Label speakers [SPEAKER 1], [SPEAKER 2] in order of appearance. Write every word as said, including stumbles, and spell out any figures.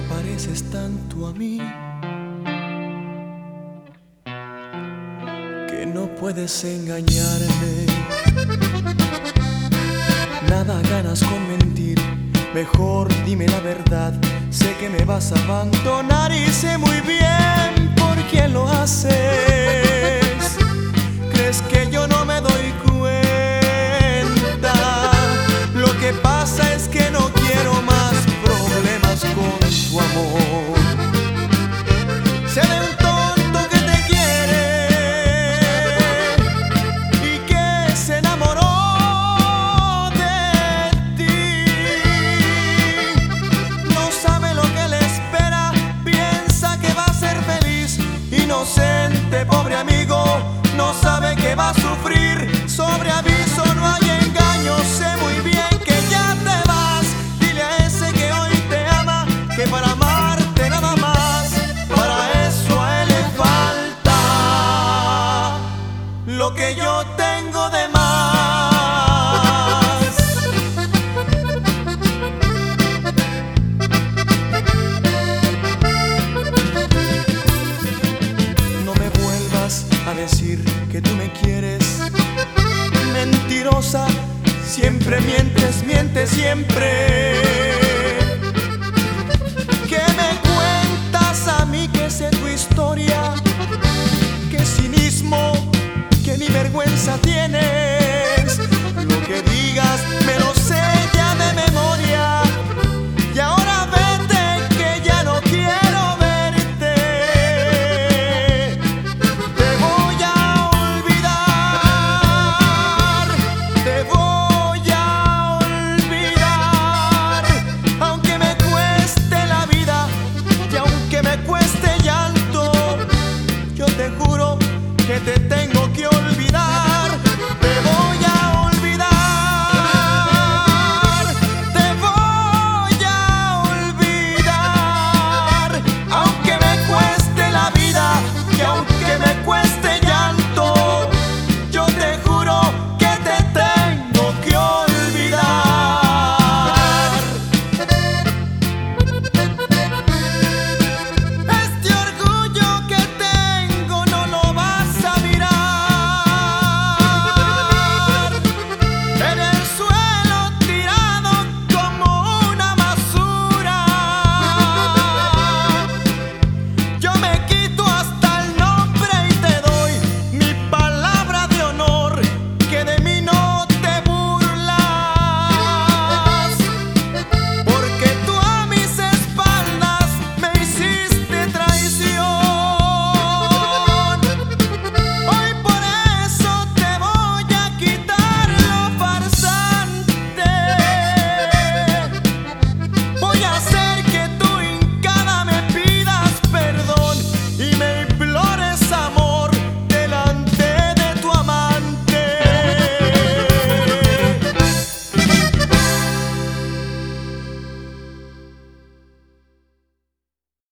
[SPEAKER 1] pareces tanto a mí que no puedes engañarme. Nada ganas con mentir, mejor dime la verdad. Sé que me vas a abandonar y sé muy bien por quién lo haces. ¿Crees que yo no me doy cuenta? Lo que pasa es que no quiero más problemas con tu amor. Sé de un tonto que te quiere y que se enamoró de ti. No sabe lo que le espera, piensa que va a ser feliz. Inocente, pobre amigo, no sabe que va a sufrir. Sobre aviso no hay engaño, sé muy bien que ya te vas. Dile a ese que hoy te ama que para amarte nada más, para eso a él le falta lo que yo tengo de más. No me vuelvas a decir que tú me quieres. Mentirosa, siempre mientes, mientes siempre.